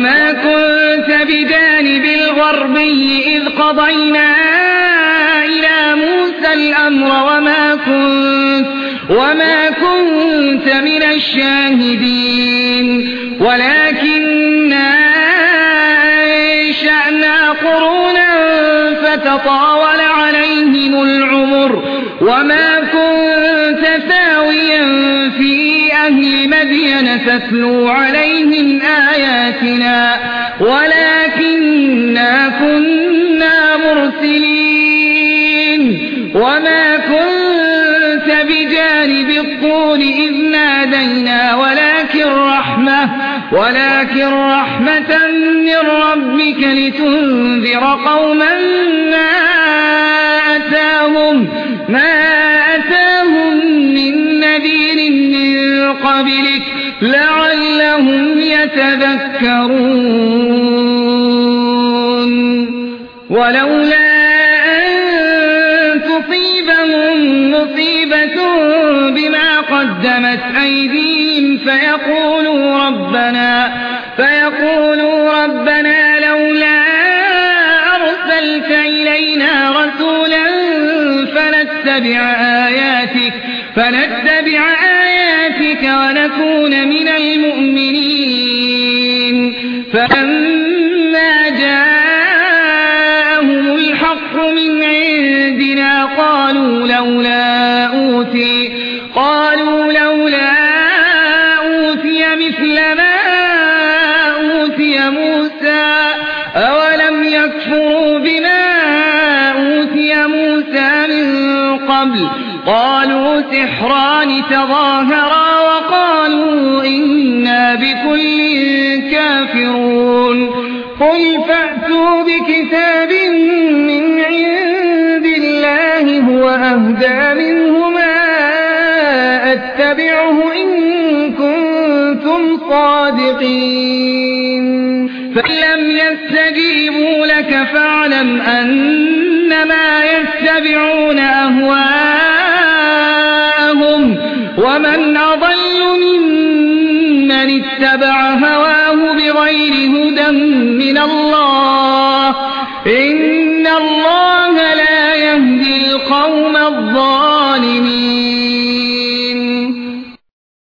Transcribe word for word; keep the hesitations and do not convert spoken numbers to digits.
ما كنت بجانب الغربي إذ قضينا إلى موسى الأمر وما كنت, وما كنت من الشاهدين ولكننا أنشأنا قرونا فتطاول عليهم العمر وما كنت ثاويا في أهل مدين تتلو عليهم آياتنا ولكننا كنا مرسلين وما كنت بجانب الطور إذ نادينا ولكن رحمة, ولكن رحمة من ربك لتنذر قوما ما أتاهم, ما أتاهم من نذير من قبلك لعلهم يتذكرون ولولا أن تصيبهم مصيبة بما قدمت أيديهم فيقولوا ربنا, فيقولوا ربنا لولا أرسلت إلينا رسولا فنتبع آياتك, فنتبع آياتك ونكون من المؤمنين فلما جاءهم الحق من عندنا قالوا لولا أوتي, قالوا لولا أوتي مثل ما أوتي موسى أولم يكفروا بما أوتي موسى من قبل قالوا سحران تظاهرا وقالوا إنا بكل كافرون قل فأتوا بكتاب من عند الله هو أهدى منهما أتبعه إن كنتم صادقين فلم يستجيبوا لك فاعلم أنما يتبعون أهواءهم ومن أضل ممن اتبع هواه بغير هدى من الله إن الله لا يهدي القوم الظالمين.